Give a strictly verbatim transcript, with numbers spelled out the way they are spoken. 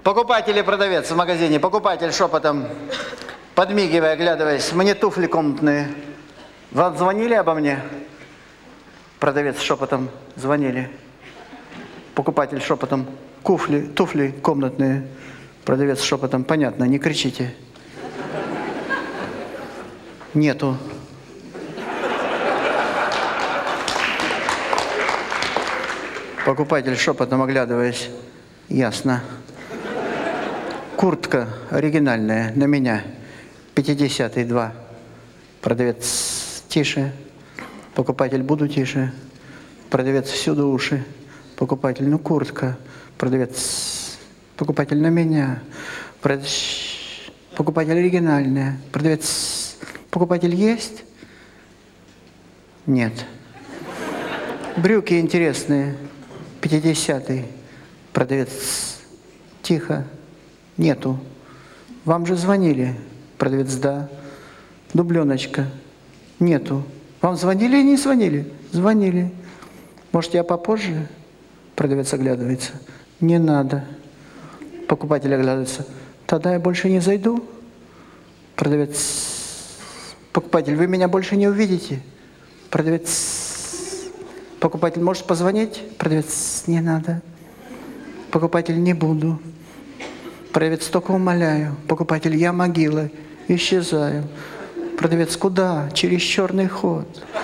Покупатель и продавец в магазине. Покупатель шепотом, подмигивая, оглядываясь. Мне туфли комнатные. Вам звонили обо мне? Продавец шепотом. Звонили. Покупатель шепотом. Куфли, туфли комнатные. Продавец шепотом. Понятно, не кричите. Нету. Покупатель шепотом, оглядываясь. Ясно. Куртка оригинальная, на меня. пятидесятый, два. Продавец тише. Покупатель буду тише. Продавец всюду уши. Покупатель, ну куртка. Продавец, покупатель на меня. Продавец, покупатель оригинальная. Продавец, покупатель есть? Нет. Брюки интересные. пятидесятый. Продавец, тихо. Нету. Вам же звонили. Продавец, да. Дубленочка. Нету. Вам звонили или не звонили? Звонили. Может, я попозже? Продавец оглядывается. Не надо. Покупатель оглядывается. Тогда я больше не зайду. Продавец. Покупатель, вы меня больше не увидите. Продавец. Покупатель, может позвонить? Продавец, не надо. Покупатель, не буду. Продавец, только умоляю. Покупатель, я могила. Исчезаю. Продавец, куда? Через черный ход.